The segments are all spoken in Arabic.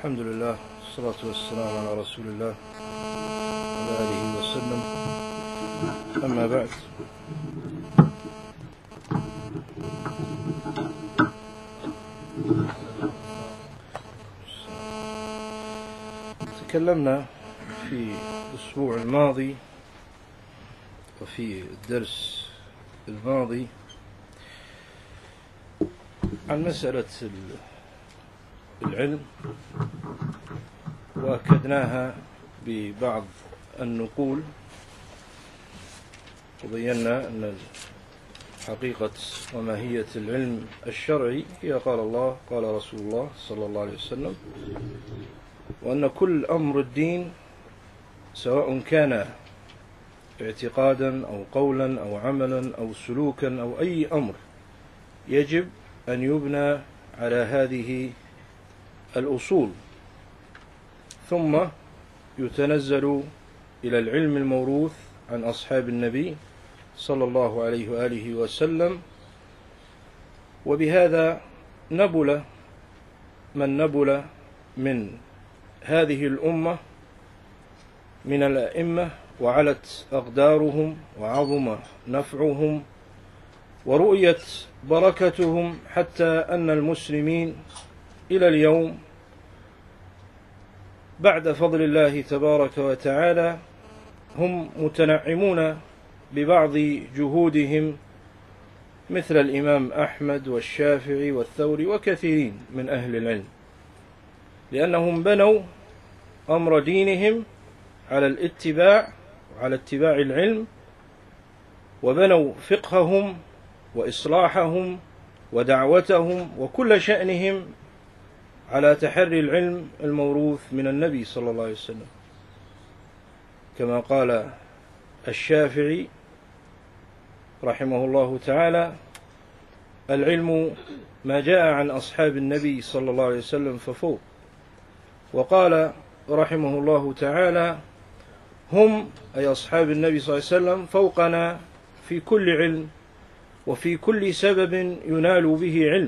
الحمد لله والصلاة والسلام على رسول الله وعلى آله وسلم. أما بعد، تكلمنا في الأسبوع الماضي وفي الدرس الماضي عن مسألة العلم، وأكدناها ببعض النقول، وبينا أن حقيقة وماهية العلم الشرعي هي قال الله قال رسول الله صلى الله عليه وسلم، وأن كل أمر الدين سواء كان اعتقادا أو قولا أو عملا أو سلوكا أو أي أمر يجب أن يبنى على هذه الأصول، ثم يتنزل إلى العلم الموروث عن أصحاب النبي صلى الله عليه وآله وسلم. وبهذا نبل من نبل من هذه الأمة من الأئمة، وعلت أقدارهم وعظم نفعهم ورؤيت بركتهم، حتى أن المسلمين إلى اليوم بعد فضل الله تبارك وتعالى هم متنعمون ببعض جهودهم، مثل الإمام أحمد والشافعي والثوري وكثيرين من أهل العلم، لأنهم بنوا أمر دينهم على الاتباع وعلى اتباع العلم، وبنوا فقههم وإصلاحهم ودعوتهم وكل شأنهم على تحري العلم الموروث من النبي صلى الله عليه وسلم، كما قال الشافعي رحمه الله تعالى: العلم ما جاء عن أصحاب النبي صلى الله عليه وسلم ففوق. وقال رحمه الله تعالى: هم أي أصحاب النبي صلى الله عليه وسلم فوقنا في كل علم وفي كل سبب ينال به علم.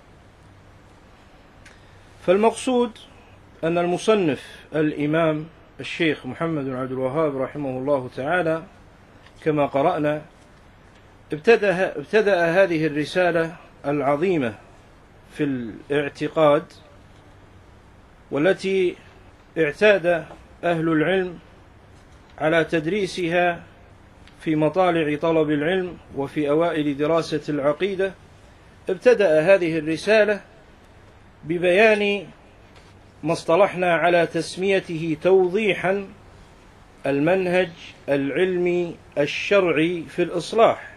فالمقصود أن المصنف الإمام الشيخ محمد بن عبد الوهاب رحمه الله تعالى كما قرأنا ابتدأ هذه الرسالة العظيمة في الاعتقاد، والتي اعتاد أهل العلم على تدريسها في مطالع طلب العلم وفي أوائل دراسة العقيدة. ابتدأ هذه الرسالة ببيان ما اصطلحنا على تسميته توضيحا المنهج العلمي الشرعي في الإصلاح،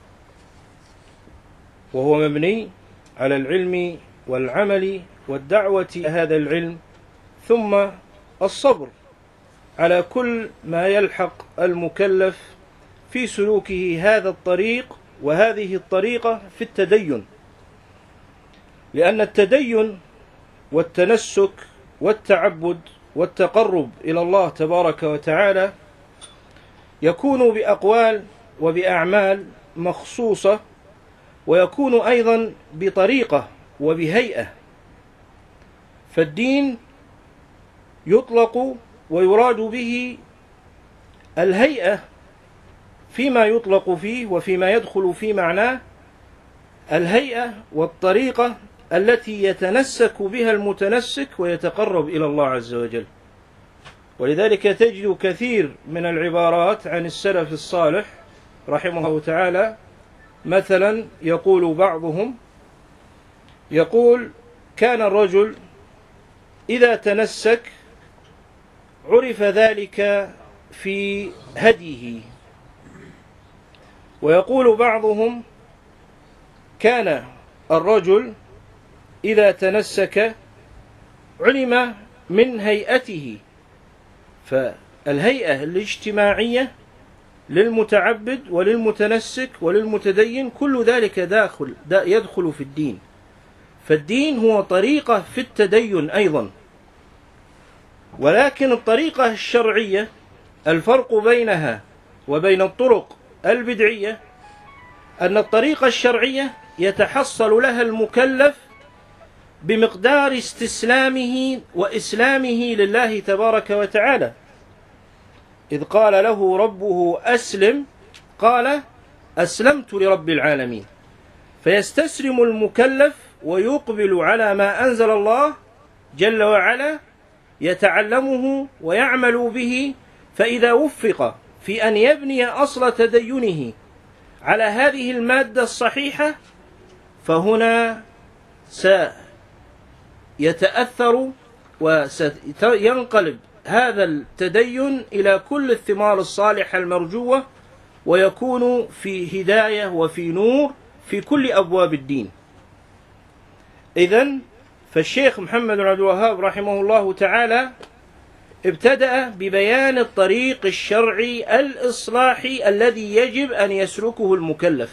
وهو مبني على العلم والعمل والدعوة هذا العلم، ثم الصبر على كل ما يلحق المكلف في سلوكه هذا الطريق وهذه الطريقة في التدين، لأن التدين والتنسك والتعبد والتقرب إلى الله تبارك وتعالى يكون بأقوال وبأعمال مخصوصة، ويكون أيضا بطريقة وبهيئة. فالدين يطلق ويراد به الهيئة فيما يطلق فيه وفيما يدخل في معناه، الهيئة والطريقة التي يتنسك بها المتنسك ويتقرب إلى الله عز وجل. ولذلك تجد كثير من العبارات عن السلف الصالح رحمه الله تعالى، مثلا يقول بعضهم كان الرجل إذا تنسك عرف ذلك في هديه، ويقول بعضهم كان الرجل إذا تنسك علم من هيئته. فالهيئة الاجتماعية للمتعبد وللمتنسك وللمتدين كل ذلك يدخل في الدين. فالدين هو طريقة في التدين أيضا، ولكن الطريقة الشرعية الفرق بينها وبين الطرق البدعية أن الطريقة الشرعية يتحصل لها المكلف بمقدار استسلامه وإسلامه لله تبارك وتعالى، إذ قال له ربه أسلم قال أسلمت لرب العالمين. فيستسلم المكلف ويقبل على ما أنزل الله جل وعلا، يتعلمه ويعمل به. فإذا وفق في أن يبني أصل تدينه على هذه المادة الصحيحة، فهنا سيتأثر وسينقلب هذا التدين إلى كل الثمار الصالحة المرجوة، ويكون في هداية وفي نور في كل أبواب الدين. إذن فالشيخ محمد بن عبد الوهاب رحمه الله تعالى ابتدأ ببيان الطريق الشرعي الإصلاحي الذي يجب أن يسلكه المكلف،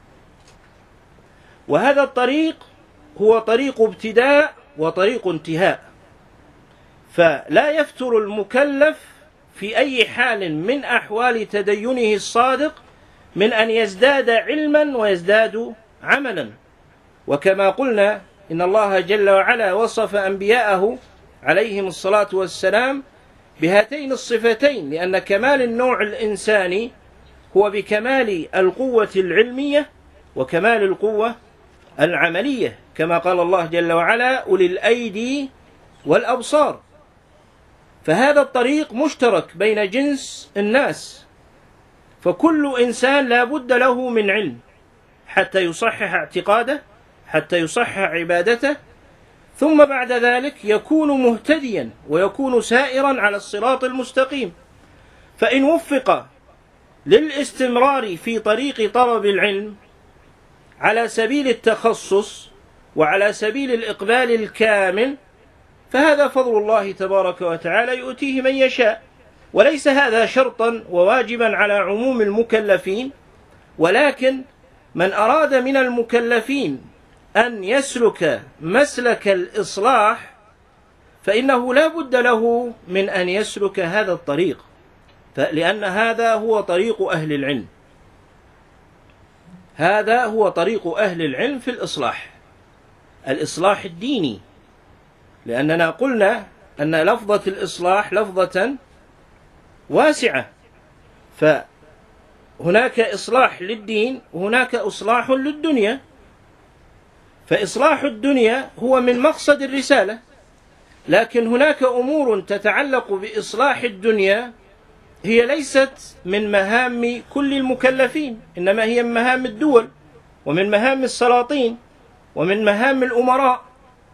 وهذا الطريق هو طريق ابتداء وطريق انتهاء. فلا يفتر المكلف في أي حال من أحوال تدينه الصادق من أن يزداد علما ويزداد عملا. وكما قلنا إن الله جل وعلا وصف أنبياءه عليهم الصلاة والسلام بهاتين الصفتين، لأن كمال النوع الإنساني هو بكمال القوة العلمية وكمال القوة العملية، كما قال الله جل وعلا أولي الأيدي والأبصار. فهذا الطريق مشترك بين جنس الناس، فكل إنسان لا بد له من علم حتى يصحح اعتقاده، حتى يصحح عبادته، ثم بعد ذلك يكون مهتديا ويكون سائرا على الصراط المستقيم. فإن وفق للاستمرار في طريق طلب العلم على سبيل التخصص وعلى سبيل الإقبال الكامل، فهذا فضل الله تبارك وتعالى يؤتيه من يشاء، وليس هذا شرطا وواجبا على عموم المكلفين. ولكن من أراد من المكلفين أن يسلك مسلك الإصلاح فإنه لا بد له من أن يسلك هذا الطريق، لأن هذا هو طريق أهل العلم، هذا هو طريق أهل العلم في الإصلاح الديني. لأننا قلنا أن لفظة الإصلاح لفظة واسعة، فهناك إصلاح للدين وهناك إصلاح للدنيا. فإصلاح الدنيا هو من مقصد الرسالة، لكن هناك أمور تتعلق بإصلاح الدنيا هي ليست من مهام كل المكلفين، إنما هي من مهام الدول ومن مهام السلاطين ومن مهام الأمراء.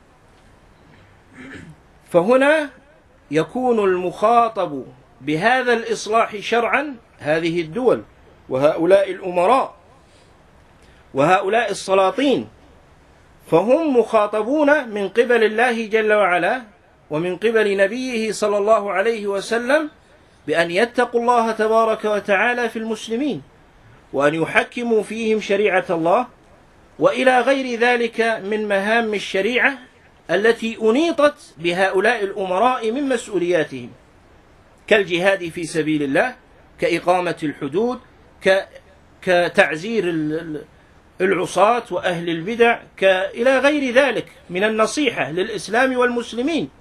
فهنا يكون المخاطب بهذا الإصلاح شرعا هذه الدول وهؤلاء الأمراء وهؤلاء السلاطين، فهم مخاطبون من قبل الله جل وعلا ومن قبل نبيه صلى الله عليه وسلم بأن يتقوا الله تبارك وتعالى في المسلمين، وأن يحكموا فيهم شريعة الله، وإلى غير ذلك من مهام الشريعة التي أنيطت بهؤلاء الأمراء من مسؤولياتهم، كالجهاد في سبيل الله، كإقامة الحدود، كتعزير العصاة وأهل البدع، إلى غير ذلك من النصيحة للإسلام والمسلمين.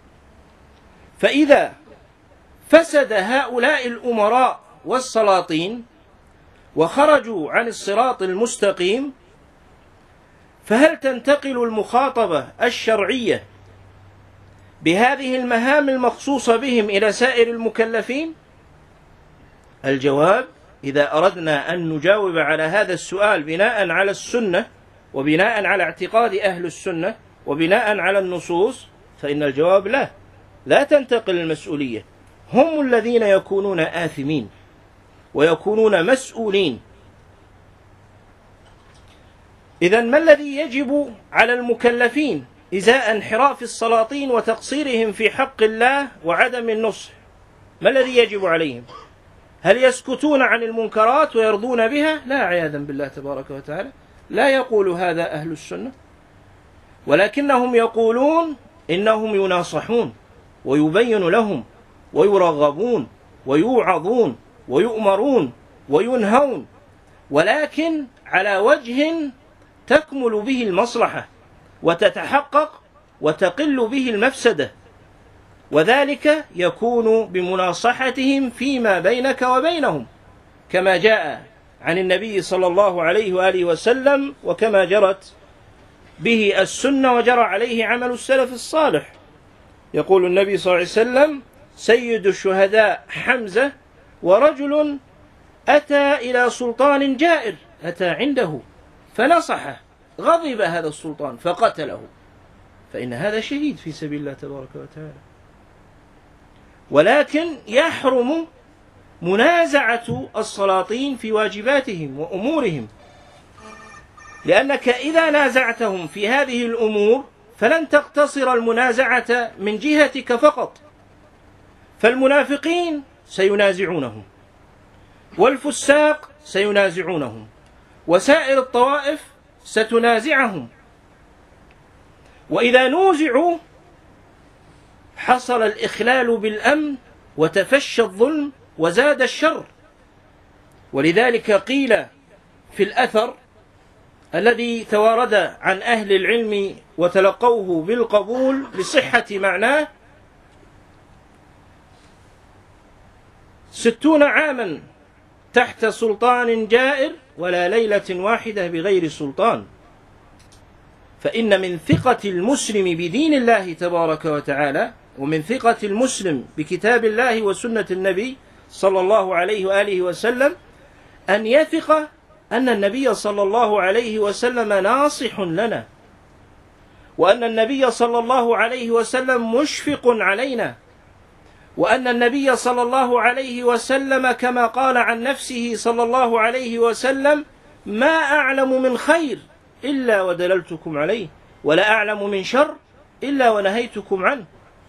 فإذا فسد هؤلاء الأمراء والسلاطين وخرجوا عن الصراط المستقيم، فهل تنتقل المخاطبة الشرعية بهذه المهام المخصوصة بهم إلى سائر المكلفين؟ الجواب: إذا أردنا أن نجاوب على هذا السؤال بناء على السنة وبناء على اعتقاد أهل السنة وبناء على النصوص، فإن الجواب لا تنتقل المسؤولية، هم الذين يكونون آثمين ويكونون مسؤولين. إذن ما الذي يجب على المكلفين إزاء انحراف السلاطين وتقصيرهم في حق الله وعدم النصح؟ ما الذي يجب عليهم؟ هل يسكتون عن المنكرات ويرضون بها؟ لا، عياذا بالله تبارك وتعالى، لا يقول هذا أهل السنة، ولكنهم يقولون إنهم يناصحون ويبين لهم ويرغبون ويوعظون ويؤمرون وينهون، ولكن على وجه تكمل به المصلحة وتتحقق وتقل به المفسدة، وذلك يكون بمناصحتهم فيما بينك وبينهم، كما جاء عن النبي صلى الله عليه وآله وسلم، وكما جرت به السنة وجرى عليه عمل السلف الصالح. يقول النبي صلى الله عليه وسلم: سيد الشهداء حمزة، ورجل أتى إلى سلطان جائر، أتى عنده فنصحه، غضب هذا السلطان فقتله، فإن هذا شهيد في سبيل الله تبارك وتعالى. ولكن يحرم منازعة السلاطين في واجباتهم وأمورهم، لأنك إذا نازعتهم في هذه الأمور فلن تقتصر المنازعة من جهتك فقط، فالمنافقين سينازعونهم، والفساق سينازعونهم، وسائر الطوائف ستنازعهم، وإذا نوزعوا حصل الإخلال بالأمن وتفشى الظلم وزاد الشر. ولذلك قيل في الأثر الذي توارد عن أهل العلم وتلقوه بالقبول لصحة معناه: 60 عاما تحت سلطان جائر ولا ليلة واحدة بغير سلطان. فإن من ثقة المسلم بدين الله تبارك وتعالى، ومن ثقة المسلم بكتاب الله وسنة النبي صلى الله عليه وآله وسلم، أن يثق أن النبي صلى الله عليه وسلم ناصح لنا، وأن النبي صلى الله عليه وسلم مشفق علينا، وأن النبي صلى الله عليه وسلم كما قال عن نفسه صلى الله عليه وسلم: ما أعلم من خير إلا ودللتكم عليه، ولا أعلم من شر إلا ونهيتكم عنه.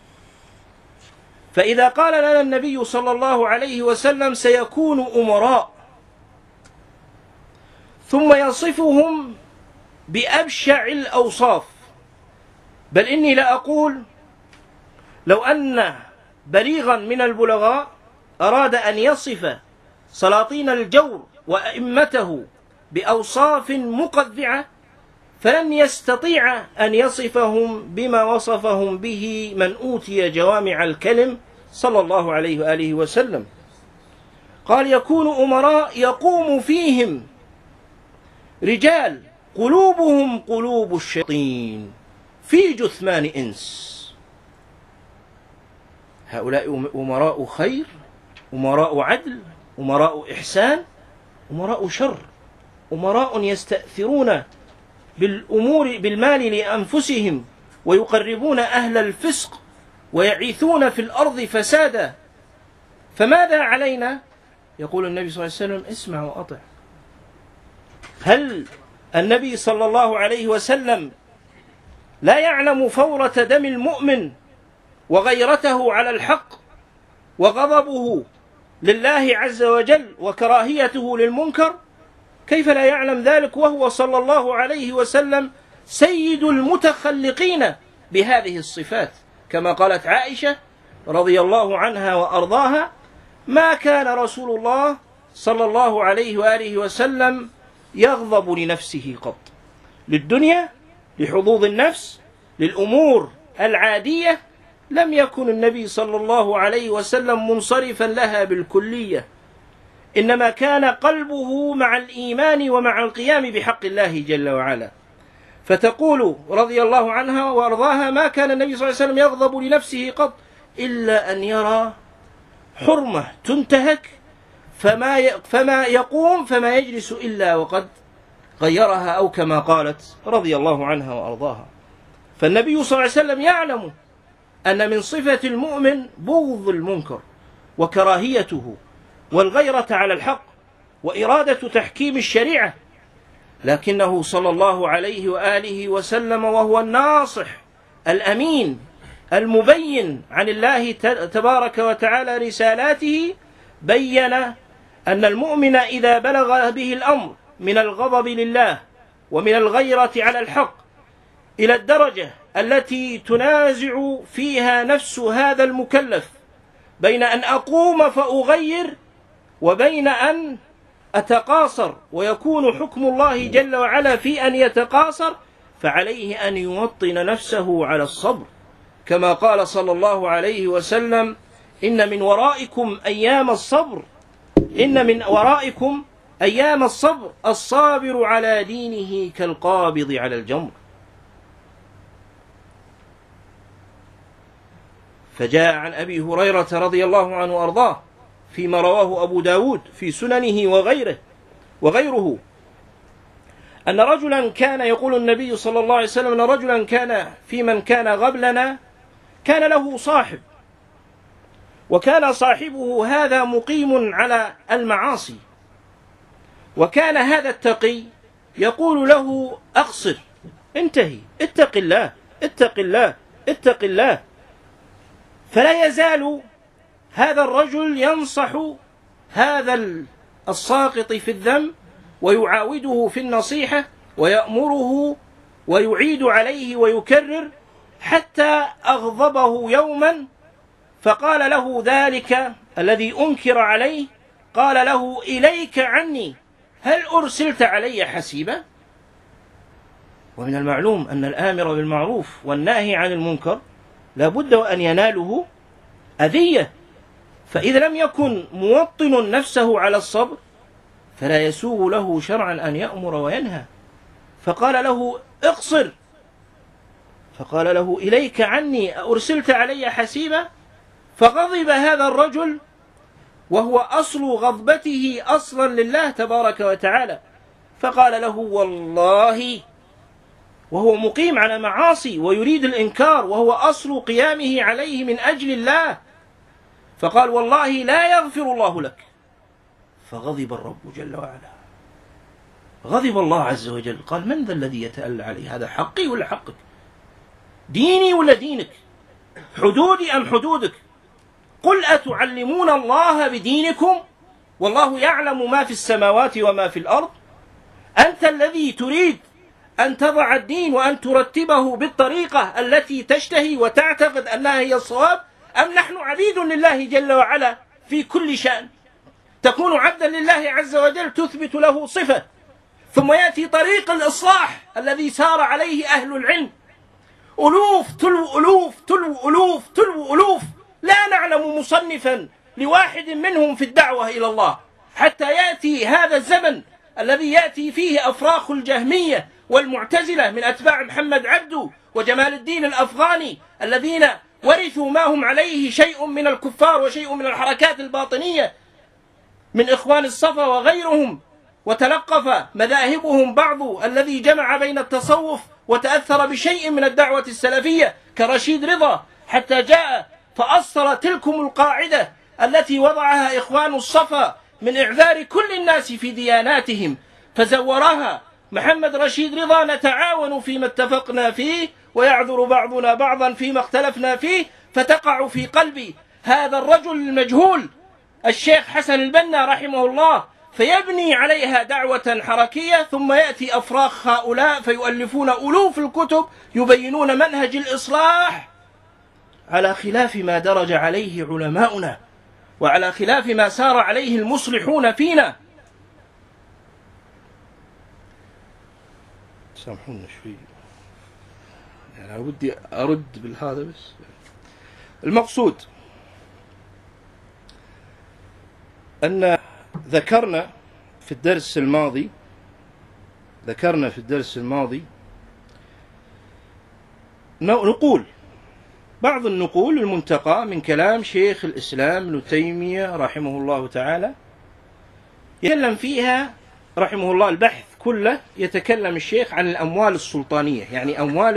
فإذا قال لنا النبي صلى الله عليه وسلم: سيكون أمراء، ثم يصفهم بأبشع الأوصاف، بل إني لأقول لو أن بليغا من البلغاء أراد أن يصف سلاطين الجور وأئمته بأوصاف مقذعة فلن يستطيع أن يصفهم بما وصفهم به من أوتي جوامع الكلم صلى الله عليه وآله وسلم. قال: يكون أمراء يقوم فيهم رجال قلوبهم قلوب الشياطين في جثمان إنس. هؤلاء أمراء خير، أمراء عدل، أمراء إحسان، أمراء شر، أمراء يستأثرون بالأمور بالمال لأنفسهم، ويقربون أهل الفسق، ويعيثون في الأرض فسادا. فماذا علينا؟ يقول النبي صلى الله عليه وسلم: اسمع وأطع. هل النبي صلى الله عليه وسلم لا يعلم فورة دم المؤمن وغيرته على الحق وغضبه لله عز وجل وكراهيته للمنكر؟ كيف لا يعلم ذلك وهو صلى الله عليه وسلم سيد المتخلقين بهذه الصفات؟ كما قالت عائشة رضي الله عنها وأرضاها: ما كان رسول الله صلى الله عليه وآله وسلم يغضب لنفسه قط، للدنيا، لحظوظ النفس، للأمور العادية، لم يكن النبي صلى الله عليه وسلم منصرفا لها بالكلية، إنما كان قلبه مع الإيمان ومع القيام بحق الله جل وعلا. فتقول رضي الله عنها وأرضاها: ما كان النبي صلى الله عليه وسلم يغضب لنفسه قط إلا أن يرى حرمة تنتهك فما يقوم فما يجلس إلا وقد غيرها، أو كما قالت رضي الله عنها وأرضاها. فالنبي صلى الله عليه وسلم يعلم أن من صفة المؤمن بغض المنكر وكراهيته والغيرة على الحق وإرادة تحكيم الشريعة، لكنه صلى الله عليه وآله وسلم وهو الناصح الأمين المبين عن الله تبارك وتعالى رسالاته، بين أن المؤمن إذا بلغ به الأمر من الغضب لله ومن الغيرة على الحق إلى الدرجة التي تنازع فيها نفس هذا المكلف بين أن أقوم فأغير وبين أن أتقاصر، ويكون حكم الله جل وعلا في أن يتقاصر، فعليه أن يوطن نفسه على الصبر، كما قال صلى الله عليه وسلم: إن من ورائكم أيام الصبر، إن من ورائكم أيام الصبر، الصابر على دينه كالقابض على الجمر. فجاء عن أبي هريرة رضي الله عنه وأرضاه فيما رواه أبو داود في سننه وغيره أن رجلا كان، يقول النبي صلى الله عليه وسلم: أن رجلا كان في من كان قبلنا كان له صاحب، وكان صاحبه هذا مقيم على المعاصي، وكان هذا التقي يقول له: أقصر، انتهي، اتق الله، اتق الله، اتق الله. فلا يزال هذا الرجل ينصح هذا الساقط في الذنب ويعاوده في النصيحة ويأمره ويعيد عليه ويكرر، حتى أغضبه يوما فقال له ذلك الذي أنكر عليه، قال له: إليك عني، هل أرسلت علي حسيبا؟ ومن المعلوم أن الآمر بالمعروف والناهي عن المنكر لا بد أن يناله أذية، فإذا لم يكن موطن نفسه على الصبر فلا يسوغ له شرعا أن يأمر وينهى. فقال له: اقصر، فقال له: إليك عني، أرسلت علي حسيبا؟ فغضب هذا الرجل، وهو أصل غضبته أصلا لله تبارك وتعالى، فقال له: والله، وهو مقيم على معاصي ويريد الإنكار، وهو أصل قيامه عليه من أجل الله، فقال: والله لا يغفر الله لك. فغضب الرب جل وعلا، غضب الله عز وجل، قال: من ذا الذي يتألى علي؟ هذا حقي ولا حقك؟ ديني ولا دينك؟ حدودي أم حدودك؟ قل أتعلمون الله بدينكم والله يعلم ما في السماوات وما في الأرض؟ أنت الذي تريد أن تضع الدين وأن ترتبه بالطريقة التي تشتهي وتعتقد أنها هي الصواب، أم نحن عبيد لله جل وعلا في كل شأن؟ تكون عبدا لله عز وجل تثبت له صفة، ثم يأتي طريق الإصلاح الذي سار عليه أهل العلم، ألوف تلو ألوف تلو ألوف تلو ألوف، لا نعلم مصنفا لواحد منهم في الدعوة إلى الله، حتى يأتي هذا الزمن الذي يأتي فيه أفراخ الجهمية والمعتزلة من أتباع محمد عبده وجمال الدين الأفغاني، الذين ورثوا ما هم عليه شيء من الكفار وشيء من الحركات الباطنية من إخوان الصفا وغيرهم، وتلقف مذاهبهم بعض الذي جمع بين التصوف وتأثر بشيء من الدعوة السلفية كرشيد رضا، حتى جاء فأصل تلكم القاعدة التي وضعها إخوان الصفا من إعذار كل الناس في دياناتهم، فزورها محمد رشيد رضا: نتعاون فيما اتفقنا فيه ويعذر بعضنا بعضا فيما اختلفنا فيه. فتقع في قلب هذا الرجل المجهول الشيخ حسن البنا رحمه الله، فيبني عليها دعوة حركية، ثم يأتي أفراخ هؤلاء فيؤلفون ألوف الكتب يبينون منهج الإصلاح على خلاف ما درج عليه علماؤنا وعلى خلاف ما سار عليه المصلحون فينا. سامحونا شوي، يعني ودي أرد بالهذا، بس المقصود أن ذكرنا في الدرس الماضي نقول بعض النقول المنتقى من كلام شيخ الإسلام ابن تيمية رحمه الله تعالى، يتكلم فيها رحمه الله البحث كله، يتكلم الشيخ عن الأموال السلطانية، يعني أموال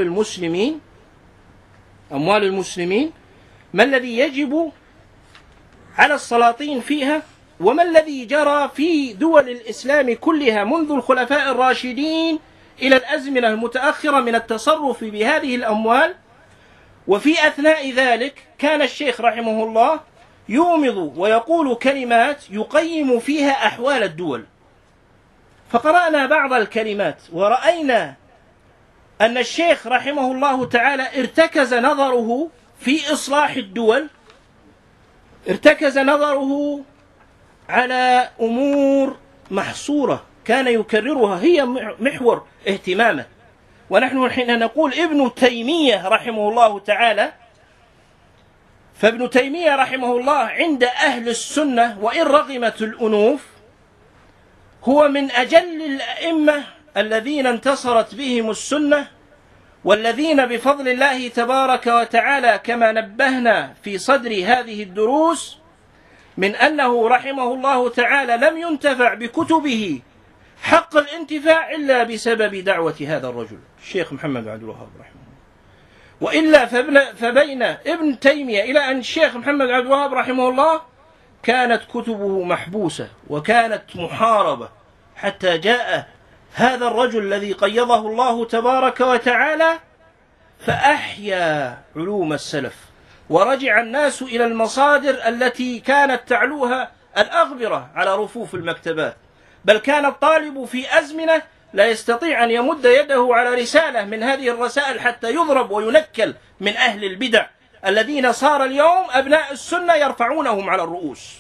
المسلمين، ما الذي يجب على السلاطين فيها، وما الذي جرى في دول الإسلام كلها منذ الخلفاء الراشدين إلى الأزمنة المتأخرة من التصرف بهذه الأموال. وفي أثناء ذلك كان الشيخ رحمه الله يومض ويقول كلمات يقيم فيها أحوال الدول، فقرأنا بعض الكلمات ورأينا أن الشيخ رحمه الله تعالى ارتكز نظره في إصلاح الدول، ارتكز نظره على أمور محصورة كان يكررها هي محور اهتمامه، ونحن حين نقول ابن تيمية رحمه الله تعالى، فابن تيمية رحمه الله عند أهل السنة وإن رغمت الأنوف هو من أجل الأئمة الذين انتصرت بهم السنة، والذين بفضل الله تبارك وتعالى كما نبهنا في صدر هذه الدروس من أنه رحمه الله تعالى لم ينتفع بكتبه حق الانتفاع إلا بسبب دعوة هذا الرجل الشيخ محمد عبد الوهاب رحمه الله. وإلا فبين ابن تيمية إلى أن الشيخ محمد عبد الوهاب رحمه الله كانت كتبه محبوسة وكانت محاربة، حتى جاء هذا الرجل الذي قيضه الله تبارك وتعالى فأحيا علوم السلف، ورجع الناس إلى المصادر التي كانت تعلوها الأغبرة على رفوف المكتبات، بل كان الطالب في أزمنة لا يستطيع أن يمد يده على رسالة من هذه الرسائل حتى يضرب وينكل من أهل البدع الذين صار اليوم أبناء السنة يرفعونهم على الرؤوس.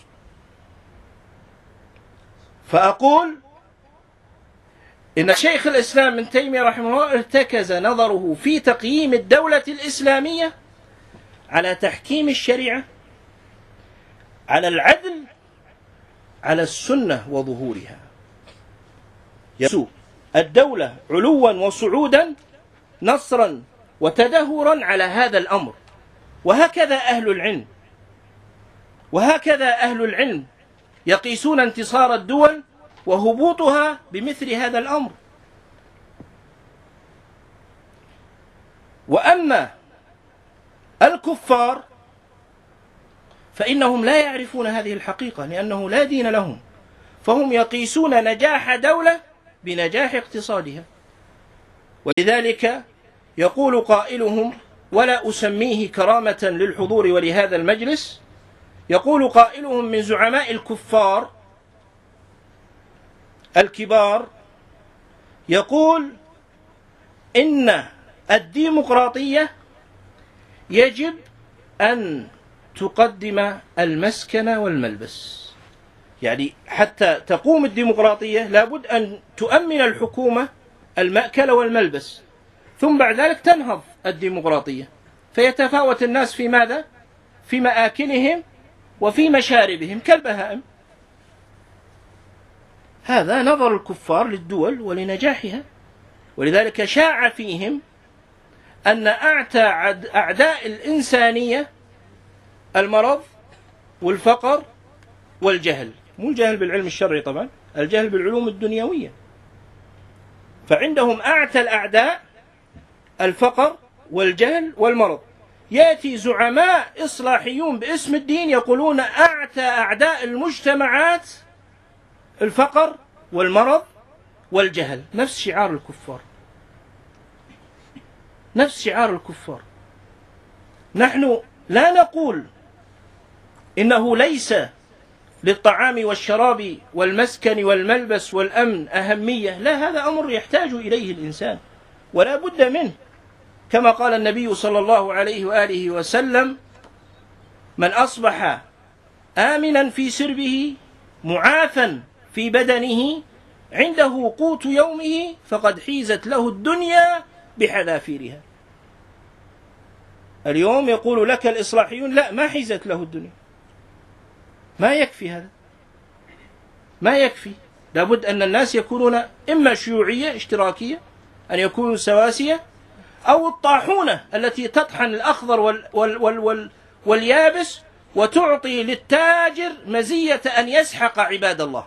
فأقول إن شيخ الإسلام ابن تيمية رحمه الله ارتكز نظره في تقييم الدولة الإسلامية على تحكيم الشريعة، على العدل، على السنة وظهورها. يسوع الدولة علوا وصعودا، نصرا وتدهورا على هذا الأمر. وهكذا أهل العلم يقيسون انتصار الدول وهبوطها بمثل هذا الأمر. وأما الكفار فإنهم لا يعرفون هذه الحقيقة، لأنه لا دين لهم، فهم يقيسون نجاح دولة بنجاح اقتصادها. ولذلك يقول قائلهم، ولا أسميه كرامة للحضور ولهذا المجلس، يقول قائلهم من زعماء الكفار الكبار، يقول إن الديمقراطية يجب أن تقدم المسكن والملبس، يعني حتى تقوم الديمقراطية لابد أن تؤمن الحكومة المأكل والملبس، ثم بعد ذلك تنهض الديمقراطية، فيتفاوت الناس في ماذا؟ في مآكلهم وفي مشاربهم كالبهائم. هذا نظر الكفار للدول ولنجاحها. ولذلك شاع فيهم أن أعتى أعداء الإنسانية المرض والفقر والجهل، مو الجهل بالعلم الشرعي طبعا، الجهل بالعلوم الدنيوية. فعندهم أعتى الأعداء الفقر والجهل والمرض. يأتي زعماء إصلاحيون باسم الدين يقولون أعتى أعداء المجتمعات الفقر والمرض والجهل، نفس شعار الكفار. نحن لا نقول إنه ليس للطعام والشراب والمسكن والملبس والأمن أهمية، لا، هذا أمر يحتاج إليه الإنسان ولا بد منه، كما قال النبي صلى الله عليه وآله وسلم: من أصبح آمنا في سربه معافا في بدنه عنده قوت يومه فقد حيزت له الدنيا بحذافيرها. اليوم يقول لك الإصلاحيون لا، ما حيزت له الدنيا. ما يكفي هذا، ما يكفي، لابد أن الناس يكونون إما شيوعية اشتراكية، أن يكونوا سواسية، أو الطاحونة التي تطحن الأخضر واليابس وتعطي للتاجر مزية أن يسحق عباد الله.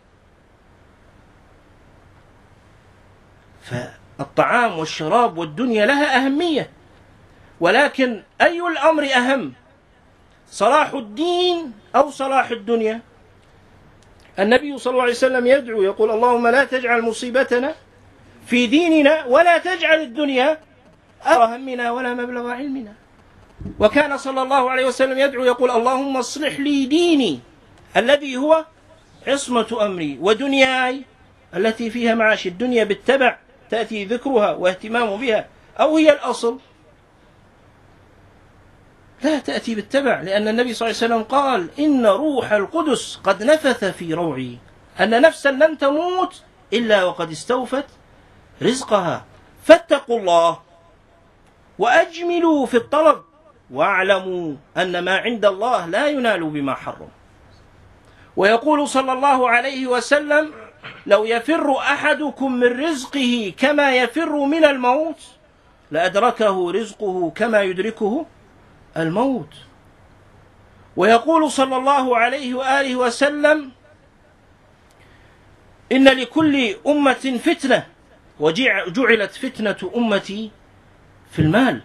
فالطعام والشراب والدنيا لها أهمية، ولكن أي الأمر أهم، صلاح الدين أو صلاح الدنيا؟ النبي صلى الله عليه وسلم يدعو يقول: اللهم لا تجعل مصيبتنا في ديننا ولا تجعل الدنيا أكبر همنا ولا مبلغ علمنا. وكان صلى الله عليه وسلم يدعو يقول: اللهم اصلح لي ديني الذي هو عصمة أمري ودنياي التي فيها معاش. الدنيا بالتبع تأتي ذكرها واهتمام بها، أو هي الأصل، لا تأتي بالتبع، لأن النبي صلى الله عليه وسلم قال: إن روح القدس قد نفث في روعي أن نفسا لن تموت إلا وقد استوفت رزقها فاتقوا الله وأجملوا في الطلب واعلموا أن ما عند الله لا ينال بما حرم. ويقول صلى الله عليه وسلم: لو يفر أحدكم من رزقه كما يفر من الموت لأدركه رزقه كما يدركه الموت. ويقول صلى الله عليه وآله وسلم: إن لكل أمة فتنة وجعلت فتنة أمتي في المال.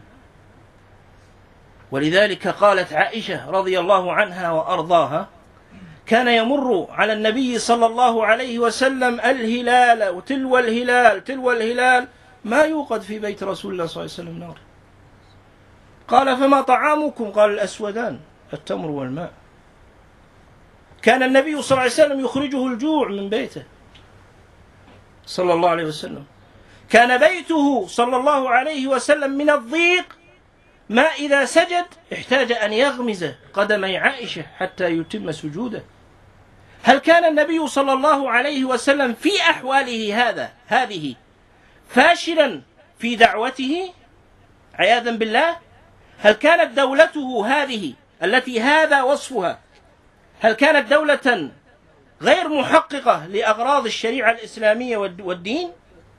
ولذلك قالت عائشة رضي الله عنها وأرضاها: كان يمر على النبي صلى الله عليه وسلم الهلال وتلو الهلال تلو الهلال ما يوقد في بيت رسول الله صلى الله عليه وسلم نار. قال: فما طعامكم؟ قال: الأسودان، التمر والماء. كان النبي صلى الله عليه وسلم يخرجه الجوع من بيته صلى الله عليه وسلم. كان بيته صلى الله عليه وسلم من الضيق ما إذا سجد احتاج أن يغمز قدمي عائشة حتى يتم سجوده. هل كان النبي صلى الله عليه وسلم في أحواله هذه فاشلا في دعوته عياذا بالله؟ هل كانت دولته هذه التي هذا وصفها، هل كانت دولة غير محققة لأغراض الشريعة الإسلامية والدين؟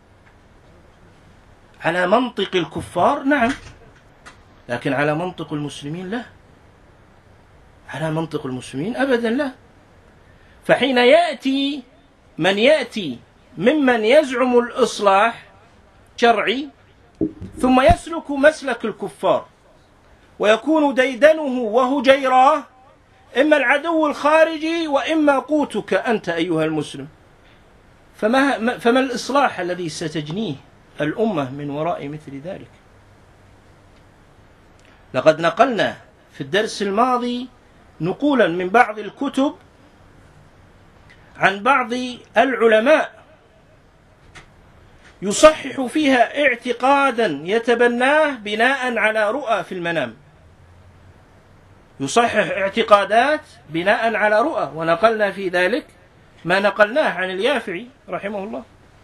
على منطق الكفار نعم، لكن على منطق المسلمين لا، على منطق المسلمين أبدا لا. فحين يأتي من يأتي ممن يزعم الإصلاح شرعي ثم يسلك مسلك الكفار ويكون ديدنه وهجيراه إما العدو الخارجي وإما قوتك أنت أيها المسلم، فما الإصلاح الذي ستجنيه الأمة من وراء مثل ذلك؟ لقد نقلنا في الدرس الماضي نقولا من بعض الكتب عن بعض العلماء يصحح فيها اعتقادا يتبناه بناء على رؤى في المنام، يصحح اعتقادات بناء على رؤى، ونقلنا في ذلك ما نقلناه عن اليافعي رحمه الله،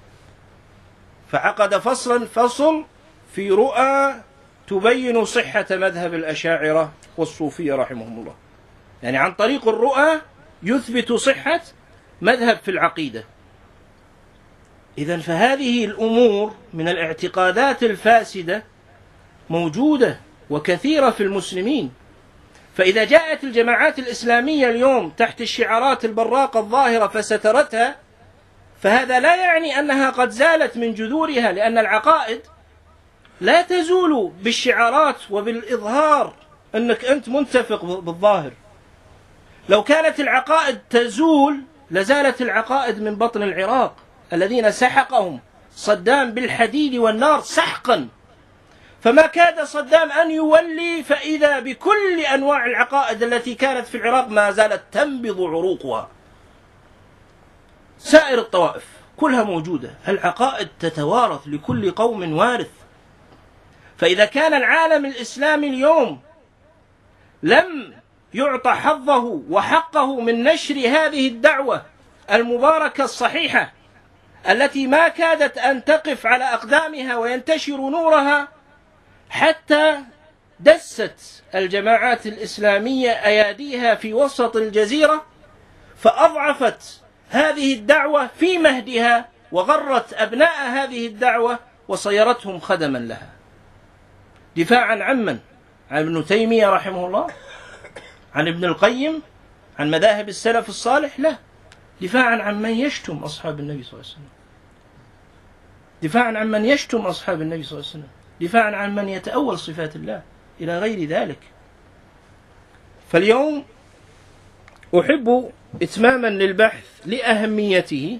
فعقد فصل في رؤى تبين صحة مذهب الأشاعرة والصوفية رحمهم الله، يعني عن طريق الرؤى يثبت صحة مذهب في العقيدة. إذن فهذه الأمور من الاعتقادات الفاسدة موجودة وكثيرة في المسلمين. فإذا جاءت الجماعات الإسلامية اليوم تحت الشعارات البراقة الظاهرة فسترتها، فهذا لا يعني أنها قد زالت من جذورها، لأن العقائد لا تزول بالشعارات وبالإظهار أنك أنت منتفق بالظاهر. لو كانت العقائد تزول لزالت العقائد من بطن العراق الذين سحقهم صدام بالحديد والنار سحقا، فما كاد صدام أن يولي فإذا بكل أنواع العقائد التي كانت في العراق ما زالت تنبض عروقها. سائر الطوائف كلها موجودة، العقائد تتوارث، لكل قوم وارث. فإذا كان العالم الإسلامي اليوم لم يعطى حظه وحقه من نشر هذه الدعوة المباركة الصحيحة التي ما كادت أن تقف على أقدامها وينتشر نورها، حتى دست الجماعات الإسلامية أياديها في وسط الجزيرة فأضعفت هذه الدعوة في مهدها وغرت أبناء هذه الدعوة وصيرتهم خدما لها. دفاعا عن من؟ عن ابن تيمية رحمه الله؟ عن ابن القيم؟ عن مذاهب السلف الصالح؟ لا، دفاعا عن من يشتم أصحاب النبي صلى الله عليه وسلم، دفاعا عن من يشتم أصحاب النبي صلى الله عليه وسلم، دفاعا عن من يتأول صفات الله إلى غير ذلك. فاليوم أحب إتماما للبحث لأهميته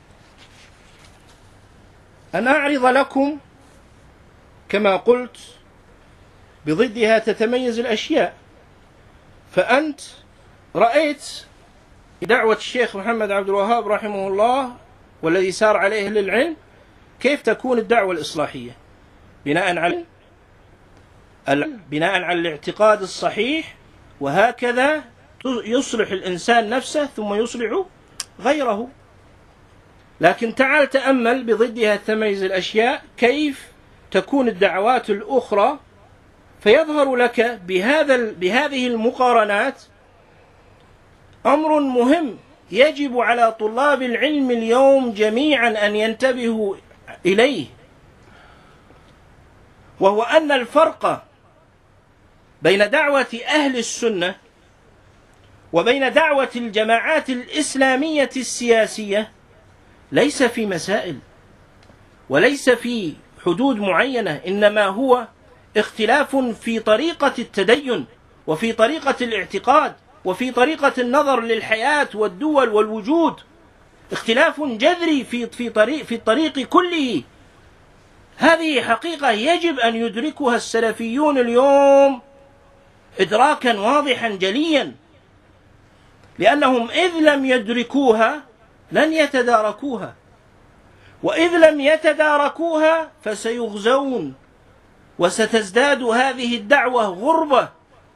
أن أعرض لكم كما قلت بضدها تتميز الأشياء. فأنت رأيت دعوة الشيخ محمد عبد الوهاب رحمه الله والذي سار عليه للعلم كيف تكون الدعوة الإصلاحية بناء على الاعتقاد الصحيح، وهكذا يصلح الإنسان نفسه ثم يصلح غيره. لكن تعال تأمل بضدها تميز الأشياء كيف تكون الدعوات الأخرى، فيظهر لك بهذه المقارنات أمر مهم يجب على طلاب العلم اليوم جميعا أن ينتبهوا إليه، وهو أن الفرق بين دعوة أهل السنة وبين دعوة الجماعات الإسلامية السياسية ليس في مسائل وليس في حدود معينة، إنما هو اختلاف في طريقة التدين وفي طريقة الاعتقاد وفي طريقة النظر للحياة والدول والوجود، اختلاف جذري في الطريق كله. هذه حقيقة يجب أن يدركها السلفيون اليوم إدراكا واضحا جليا، لأنهم إذ لم يدركوها لن يتداركوها، وإذ لم يتداركوها فسيغزون وستزداد هذه الدعوة غربة.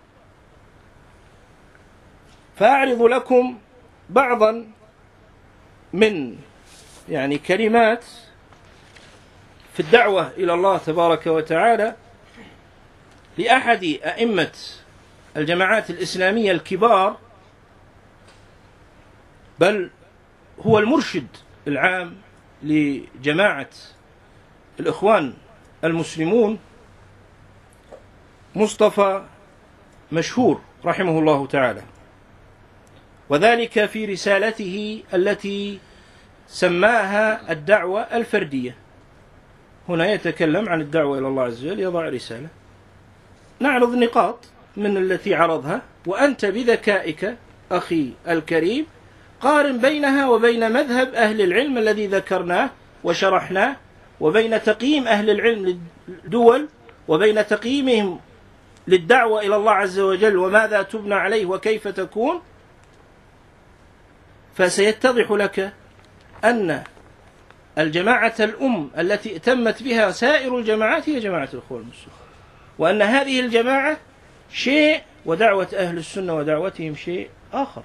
فأعرض لكم بعضا من كلمات في الدعوة إلى الله تبارك وتعالى لأحد أئمة الجماعات الإسلامية الكبار، بل هو المرشد العام لجماعة الإخوان المسلمون، مصطفى مشهور رحمه الله تعالى، وذلك في رسالته التي سماها الدعوة الفردية. هنا يتكلم عن الدعوة إلى الله عز وجل، يضع رسالة، نعرض نقاط من التي عرضها، وأنت بذكائك أخي الكريم قارن بينها وبين مذهب أهل العلم الذي ذكرناه وشرحناه، وبين تقييم أهل العلم للدول، وبين تقييمهم للدعوة إلى الله عز وجل وماذا تبنى عليه وكيف تكون، فسيتضح لك أن الجماعة الأم التي ائتمت بها سائر الجماعات هي جماعة الإخوان المسلمين، وأن هذه الجماعة شيء ودعوة أهل السنة ودعوتهم شيء آخر.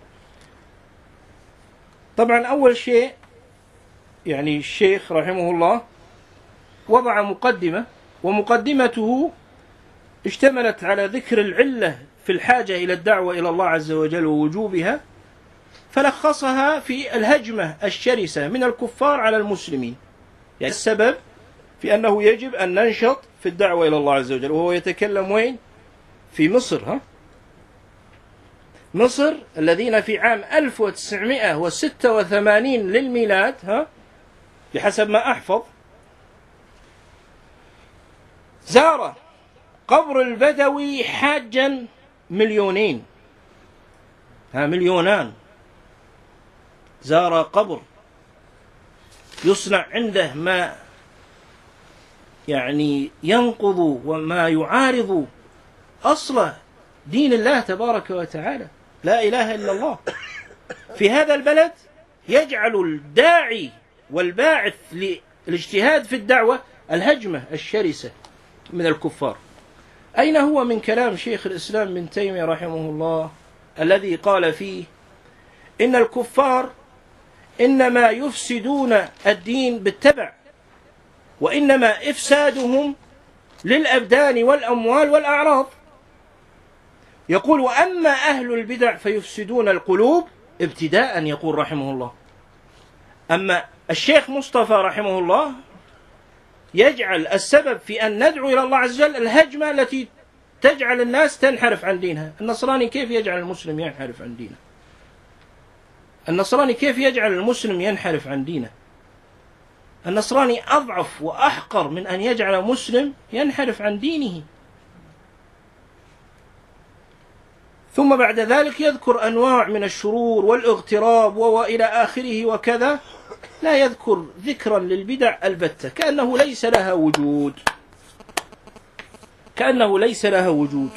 طبعا أول شيء الشيخ رحمه الله وضع مقدمة، ومقدمته اشتملت على ذكر العلة في الحاجة إلى الدعوة إلى الله عز وجل ووجوبها، فلخصها في الهجمة الشرسة من الكفار على المسلمين، السبب في أنه يجب أن ننشط في الدعوة إلى الله عز وجل. وهو يتكلم وين؟ في مصر، مصر الذين في عام 1986 للميلاد بحسب ما أحفظ زار قبر البدوي حاجا مليونان، زار قبر يصنع عنده ما ينقض وما يعارض أصل دين الله تبارك وتعالى، لا إله إلا الله. في هذا البلد يجعل الداعي والباعث للاجتهاد في الدعوة الهجمة الشرسة من الكفار. أين هو من كلام شيخ الإسلام ابن تيمية رحمه الله الذي قال فيه إن الكفار إنما يفسدون الدين بالتبع، وإنما إفسادهم للأبدان والأموال والأعراض. يقول وأما أهل البدع فيفسدون القلوب ابتداء، يقول رحمه الله. أما الشيخ مصطفى رحمه الله يجعل السبب في أن ندعو إلى الله عز وجل الهجمة التي تجعل الناس تنحرف عن دينها. النصراني كيف يجعل المسلم ينحرف عن دينه؟ النصراني كيف يجعل المسلم ينحرف عن دينه؟ النصراني أضعف وأحقر من أن يجعل مسلم ينحرف عن دينه. ثم بعد ذلك يذكر أنواع من الشرور والاغتراب وإلى آخره وكذا، لا يذكر ذكرا للبدع البتة، كأنه ليس لها وجود.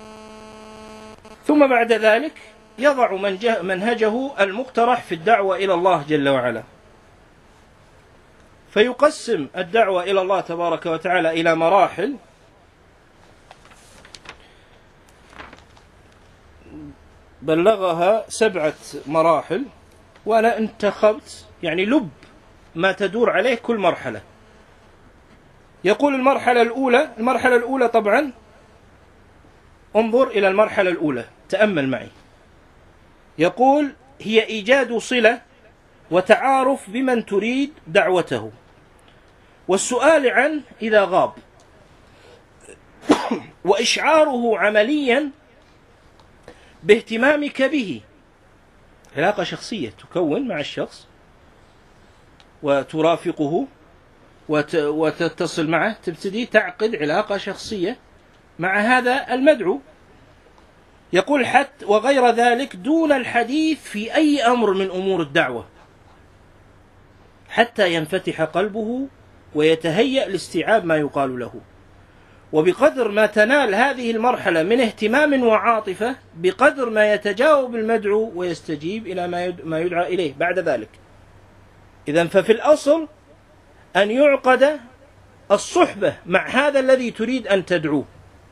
ثم بعد ذلك يضع منهجه المقترح في الدعوة إلى الله جل وعلا، فيقسم الدعوة إلى الله تبارك وتعالى إلى مراحل. بلغها 7 مراحل، وأنا انتخبت لب ما تدور عليه كل مرحلة. يقول المرحلة الأولى طبعا انظر إلى المرحلة الأولى، تأمل معي. يقول هي إيجاد صلة وتعارف بمن تريد دعوته، والسؤال عنه إذا غاب، وإشعاره عمليا باهتمامك به. علاقة شخصية تكون مع الشخص وترافقه وتتصل معه، تبتدي تعقد علاقة شخصية مع هذا المدعو. يقول حتى وغير ذلك دون الحديث في أي أمر من أمور الدعوة، حتى ينفتح قلبه ويتهيأ لاستيعاب ما يقال له. وبقدر ما تنال هذه المرحلة من اهتمام وعاطفة، بقدر ما يتجاوب المدعو ويستجيب إلى ما يدعى إليه بعد ذلك. إذن ففي الأصل أن يعقد الصحبة مع هذا الذي تريد أن تدعوه.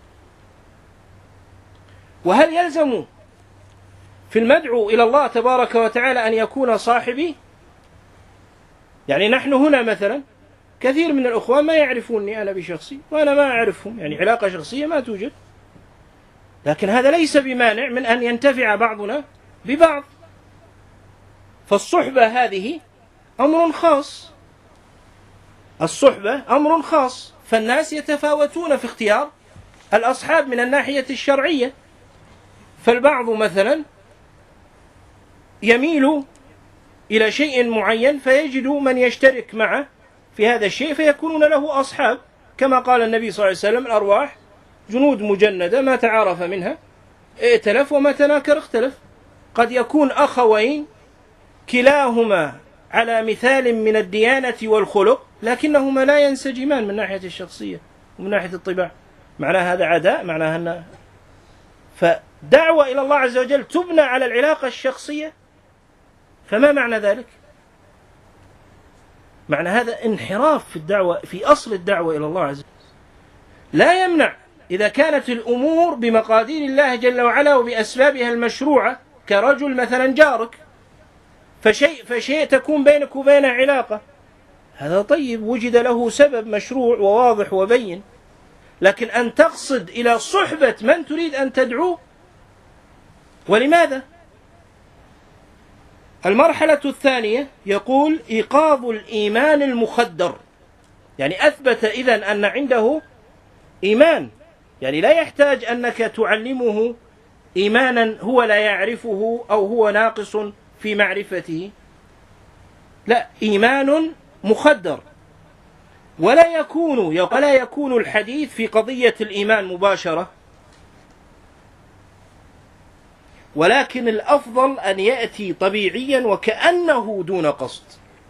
وهل يلزم في المدعو إلى الله تبارك وتعالى أن يكون صاحبي؟ يعني نحن هنا مثلا كثير من الأخوان ما يعرفوني أنا بشخصي، وأنا ما أعرفهم، يعني علاقة شخصية ما توجد، لكن هذا ليس بمانع من أن ينتفع بعضنا ببعض. فالصحبة هذه أمر خاص، الصحبة أمر خاص، فالناس يتفاوتون في اختيار الأصحاب من الناحية الشرعية. فالبعض مثلا يميل إلى شيء معين فيجد من يشترك معه في هذا الشيء فيكونون له أصحاب، كما قال النبي صلى الله عليه وسلم: الأرواح جنود مجندة ما تعارف منها ائتلف وما تناكر اختلف. قد يكون أخوين كلاهما على مثال من الديانة والخلق، لكنهما لا ينسجمان من ناحية الشخصية ومن ناحية الطباع. معناه هذا عداء، معناه أن فدعوة إلى الله عز وجل تبنى على العلاقة الشخصية. فما معنى ذلك؟ معنى هذا انحراف في الدعوة، في أصل الدعوة إلى الله عز وجل. لا يمنع إذا كانت الأمور بمقادير الله جل وعلا وبأسبابها المشروعة، كرجل مثلا جارك فشيء تكون بينك وبينه علاقة، هذا طيب، وجد له سبب مشروع وواضح وبين. لكن أن تقصد إلى صحبة من تريد أن تدعوه، ولماذا؟ المرحلة الثانية يقول إيقاظ الإيمان المخدر، يعني أثبت إذن أن عنده إيمان، يعني لا يحتاج أنك تعلمه إيمانا هو لا يعرفه أو هو ناقص في معرفته، لا، إيمان مخدر. ولا يكون الحديث في قضية الإيمان مباشرة، ولكن الأفضل أن يأتي طبيعيا وكأنه دون قصد.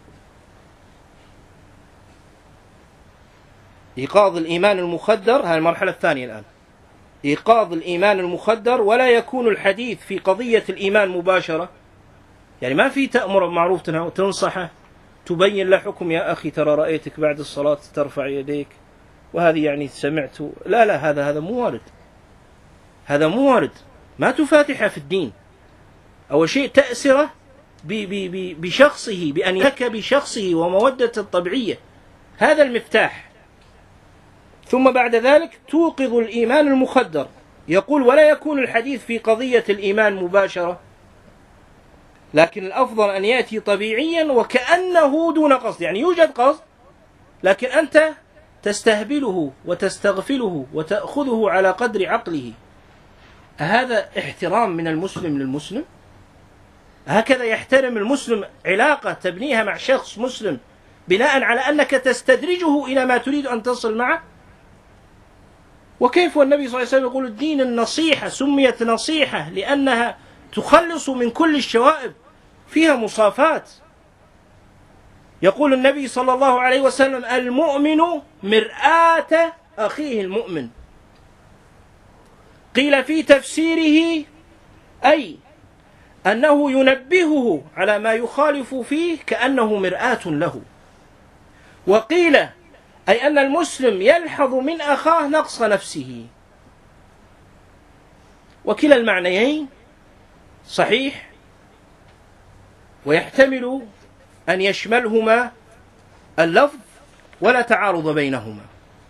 إيقاظ الإيمان المخدر، هذه المرحلة الثانية الآن، إيقاظ الإيمان المخدر. ولا يكون الحديث في قضية الإيمان مباشرة، يعني ما في تأمر معروف تنصحه، تبين له حكم: يا أخي ترى رأيتك بعد الصلاة ترفع يديك، وهذه يعني سمعت. لا، هذا مو وارد، هذا مو وارد. ما تفاتحه في الدين. أول شيء تأسره بشخصه، بأن يك بشخصه ومودة الطبيعية، هذا المفتاح. ثم بعد ذلك توقظ الإيمان المخدر. يقول ولا يكون الحديث في قضية الإيمان مباشرة، لكن الأفضل أن يأتي طبيعيا وكأنه دون قصد، يعني يوجد قصد لكن أنت تستهبله وتستغفله وتأخذه على قدر عقله. هذا احترام من المسلم للمسلم؟ هكذا يحترم المسلم علاقة تبنيها مع شخص مسلم بناء على أنك تستدرجه إلى ما تريد أن تصل معه؟ وكيف والنبي صلى الله عليه وسلم يقول الدين النصيحة، سميت نصيحة لأنها تخلص من كل الشوائب، فيها مصافات. يقول النبي صلى الله عليه وسلم: المؤمن مرآة أخيه المؤمن. قيل في تفسيره أي أنه ينبهه على ما يخالف فيه كأنه مرآة له. وقيل أي أن المسلم يلحظ من أخاه نقص نفسه. وكلا المعنيين صحيح، ويحتمل أن يشملهما اللفظ ولا تعارض بينهما.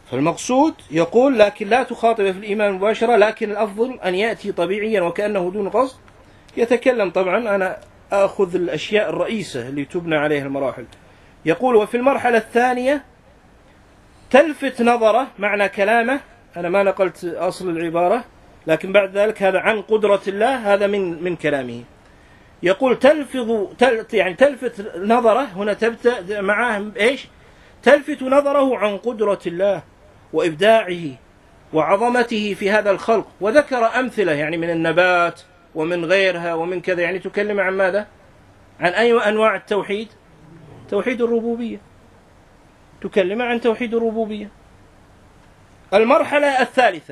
فالمقصود يقول لكن لا تخاطب في الإيمان مباشرة، لكن الأفضل أن يأتي طبيعيا وكأنه دون قصد يتكلم. طبعا أنا أخذ الأشياء الرئيسة اللي تبنى عليها المراحل. يقول وفي المرحلة الثانية تلفت نظره، معنى كلامه، أنا ما نقلت أصل العبارة لكن بعد ذلك هذا عن قدرة الله، هذا من كلامه. يقول تلفت نظره، هنا تبدأ معاه إيش؟ تلفت نظره عن قدرة الله وإبداعه وعظمته في هذا الخلق، وذكر أمثلة يعني من النبات ومن غيرها ومن كذا، يعني تكلم عن ماذا؟ عن أي أنواع التوحيد؟ توحيد الربوبية، تكلم عن توحيد الربوبية. المرحلة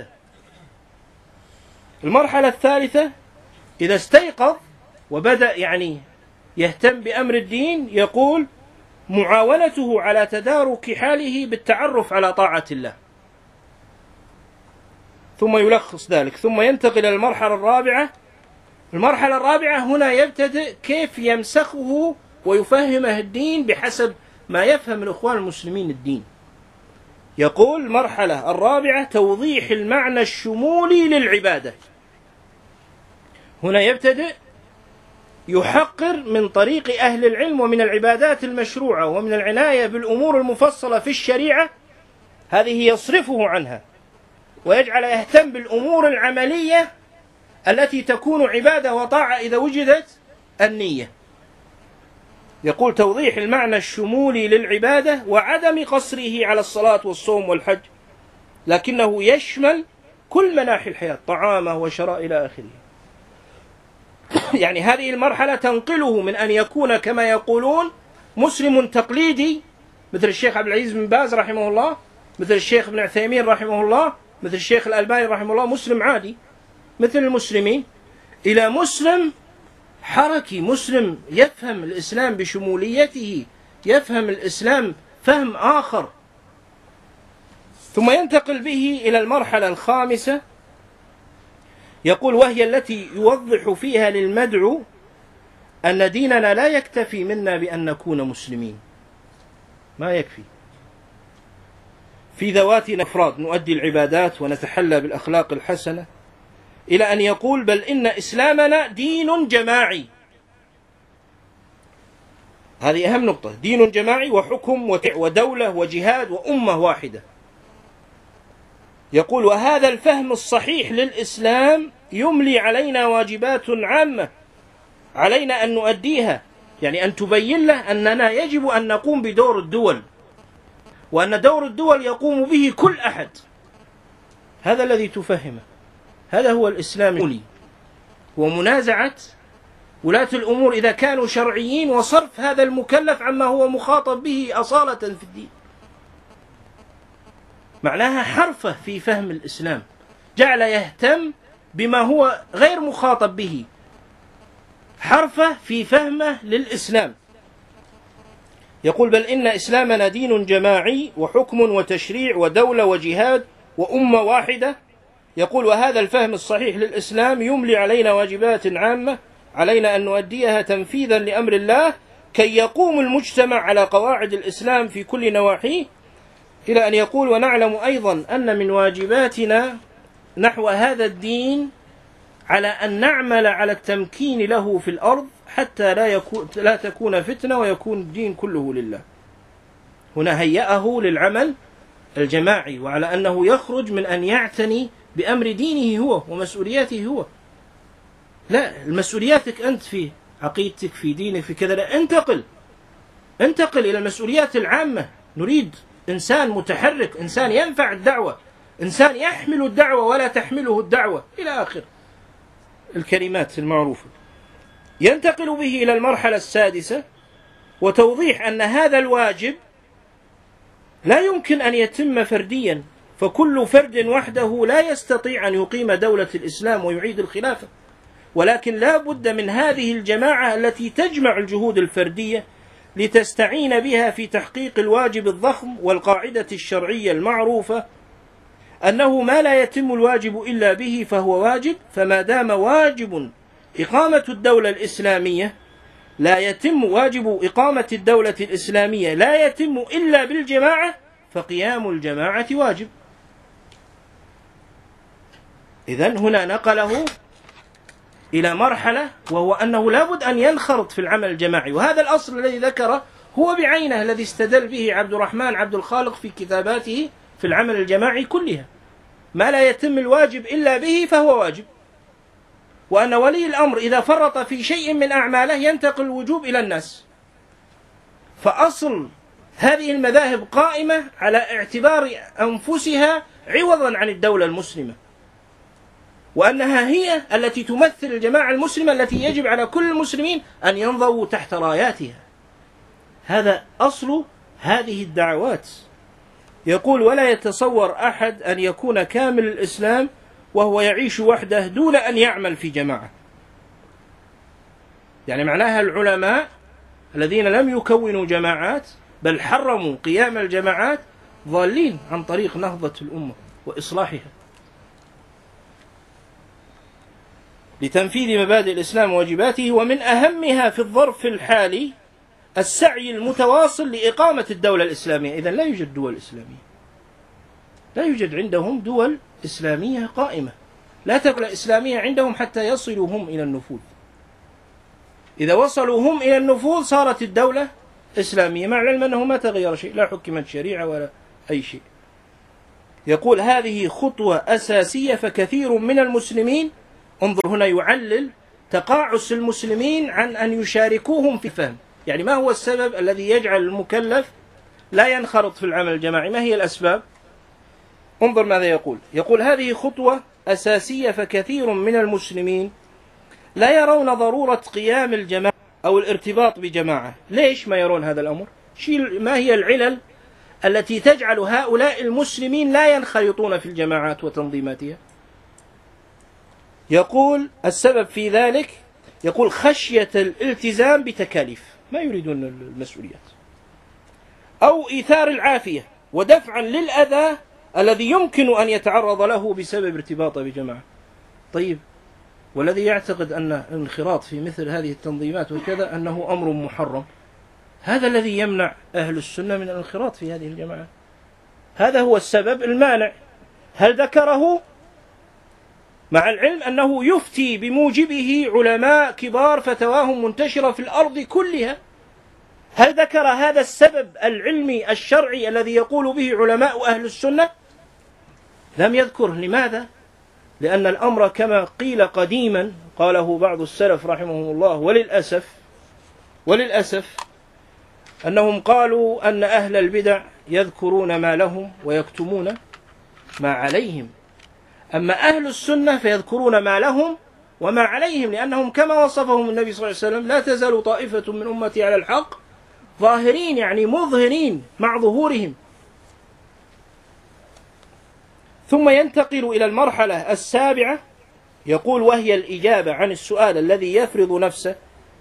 الثالثة إذا استيقظ وبدأ يعني يهتم بأمر الدين، يقول معاونته على تدارك حاله بالتعرف على طاعة الله، ثم يلخص ذلك، ثم ينتقل إلى المرحلة الرابعة. هنا يبتدئ كيف يمسخه ويفهمه الدين بحسب ما يفهم الإخوان المسلمين الدين. يقول المرحلة الرابعة توضيح المعنى الشمولي للعبادة. هنا يبتدئ يحقر من طريق أهل العلم ومن العبادات المشروعة ومن العناية بالأمور المفصلة في الشريعة، هذه يصرفه عنها ويجعل يهتم بالأمور العملية التي تكون عبادة وطاعة إذا وجدت النية. يقول توضيح المعنى الشمولي للعبادة وعدم قصره على الصلاة والصوم والحج، لكنه يشمل كل مناحي الحياة، طعامه وشراء إلى آخره. يعني هذه المرحلة تنقله من أن يكون كما يقولون مسلم تقليدي مثل الشيخ عبد العزيز بن باز رحمه الله، مثل الشيخ ابن عثيمين رحمه الله، مثل الشيخ الألباني رحمه الله، مسلم عادي مثل المسلمين، إلى مسلم حركي، مسلم يفهم الإسلام بشموليته، يفهم الإسلام فهم آخر. ثم ينتقل به إلى المرحلة الخامسة، يقول وهي التي يوضح فيها للمدعو أن ديننا لا يكتفي منا بأن نكون مسلمين، ما يكفي في ذواتنا أفراد نؤدي العبادات ونتحلى بالأخلاق الحسنة، إلى أن يقول بل إن إسلامنا دين جماعي. هذه أهم نقطة، دين جماعي وحكم ودولة وجهاد وأمة واحدة. يقول وهذا الفهم الصحيح للإسلام يملي علينا واجبات عامة علينا أن نؤديها، يعني أن تبين له أننا يجب أن نقوم بدور الدول، وأن دور الدول يقوم به كل أحد. هذا الذي تفهمه، هذا هو الإسلام، ومنازعة ولاة الأمور إذا كانوا شرعيين، وصرف هذا المكلف عما هو مخاطب به أصالة في الدين. معناها حرفة في فهم الإسلام، جعل يهتم بما هو غير مخاطب به، حرفة في فهمه للإسلام. يقول بل إن إسلامنا دين جماعي وحكم وتشريع ودولة وجهاد وأمة واحدة. يقول وهذا الفهم الصحيح للإسلام يملي علينا واجبات عامة علينا أن نؤديها تنفيذا لأمر الله كي يقوم المجتمع على قواعد الإسلام في كل نواحيه، إلى أن يقول ونعلم أيضا أن من واجباتنا نحو هذا الدين على أن نعمل على التمكين له في الأرض حتى لا تكون فتنة ويكون الدين كله لله. هنا هيأه للعمل الجماعي، وعلى أنه يخرج من أن يعتني بأمر دينه هو ومسؤولياته هو. لا، المسؤولياتك أنت في عقيدتك في دينك في كذا، لا، انتقل إلى المسؤوليات العامة. نريد إنسان متحرك، إنسان ينفع الدعوة، إنسان يحمل الدعوة ولا تحمله الدعوة، إلى آخر الكلمات المعروفة. ينتقل به إلى المرحلة السادسة، وتوضيح أن هذا الواجب لا يمكن أن يتم فرديا، فكل فرد وحده لا يستطيع أن يقيم دولة الإسلام ويعيد الخلافة، ولكن لا بد من هذه الجماعة التي تجمع الجهود الفردية لتستعين بها في تحقيق الواجب الضخم. والقاعدة الشرعية المعروفة أنه ما لا يتم الواجب إلا به فهو واجب، فما دام واجب إقامة الدولة الإسلامية لا يتم، واجب إقامة الدولة الإسلامية لا يتم إلا بالجماعة، فقيام الجماعة واجب. إذن هنا نقله إلى مرحلة، وهو أنه لابد أن ينخرط في العمل الجماعي. وهذا الأصل الذي ذكره هو بعينه الذي استدل به عبد الرحمن عبد الخالق في كتاباته في العمل الجماعي كلها. ما لا يتم الواجب إلا به فهو واجب، وأن ولي الأمر إذا فرط في شيء من أعماله ينتقل الوجوب إلى الناس. فأصل هذه المذاهب قائمة على اعتبار أنفسها عوضا عن الدولة المسلمة، وأنها هي التي تمثل الجماعة المسلمة التي يجب على كل المسلمين أن ينضووا تحت راياتها. هذا أصل هذه الدعوات. يقول: ولا يتصور أحد أن يكون كامل الإسلام وهو يعيش وحده دون أن يعمل في جماعة. يعني معناها العلماء الذين لم يكونوا جماعات بل حرموا قيام الجماعات ضالين عن طريق نهضة الأمة وإصلاحها. لتنفيذ مبادئ الإسلام وواجباته، ومن أهمها في الظرف الحالي السعي المتواصل لإقامة الدولة الإسلامية. إذن لا يوجد دول إسلامية، لا يوجد عندهم دول إسلامية قائمة، لا تكون إسلامية عندهم حتى يصلوا هم إلى النفوذ. إذا وصلوا هم إلى النفوذ صارت الدولة إسلامية، مع العلم أنه ما تغير شيء، لا حكمت شريعة ولا أي شيء. يقول: هذه خطوة أساسية، فكثير من المسلمين، انظر هنا يعلل تقاعس المسلمين عن أن يشاركوهم في فهم. يعني ما هو السبب الذي يجعل المكلف لا ينخرط في العمل الجماعي؟ ما هي الأسباب؟ انظر ماذا يقول. يقول: هذه خطوة أساسية، فكثير من المسلمين لا يرون ضرورة قيام الجماعة أو الارتباط بجماعة. ليش ما يرون هذا الأمر؟ ما هي العلل التي تجعل هؤلاء المسلمين لا ينخرطون في الجماعات وتنظيماتها؟ يقول: السبب في ذلك، يقول: خشية الالتزام بتكاليف، ما يريدون المسؤوليات، أو إيثار العافية ودفعا للأذى الذي يمكن أن يتعرض له بسبب ارتباطه بجماعة. طيب، والذي يعتقد أن الانخراط في مثل هذه التنظيمات وكذا أنه أمر محرم، هذا الذي يمنع أهل السنة من الانخراط في هذه الجماعة. هذا هو السبب المانع. هل ذكره؟ مع العلم أنه يفتي بموجبه علماء كبار فتواهم منتشرة في الأرض كلها. هل ذكر هذا السبب العلمي الشرعي الذي يقول به علماء أهل السنة؟ لم يذكر. لماذا؟ لأن الأمر كما قيل قديما، قاله بعض السلف رحمهم الله، وللأسف أنهم قالوا أن أهل البدع يذكرون ما لهم ويكتمون ما عليهم، أما أهل السنة فيذكرون ما لهم وما عليهم، لأنهم كما وصفهم النبي صلى الله عليه وسلم: لا تزال طائفة من أمتي على الحق ظاهرين، يعني مظهرين مع ظهورهم. ثم ينتقل إلى المرحلة السابعة، يقول: وهي الإجابة عن السؤال الذي يفرض نفسه.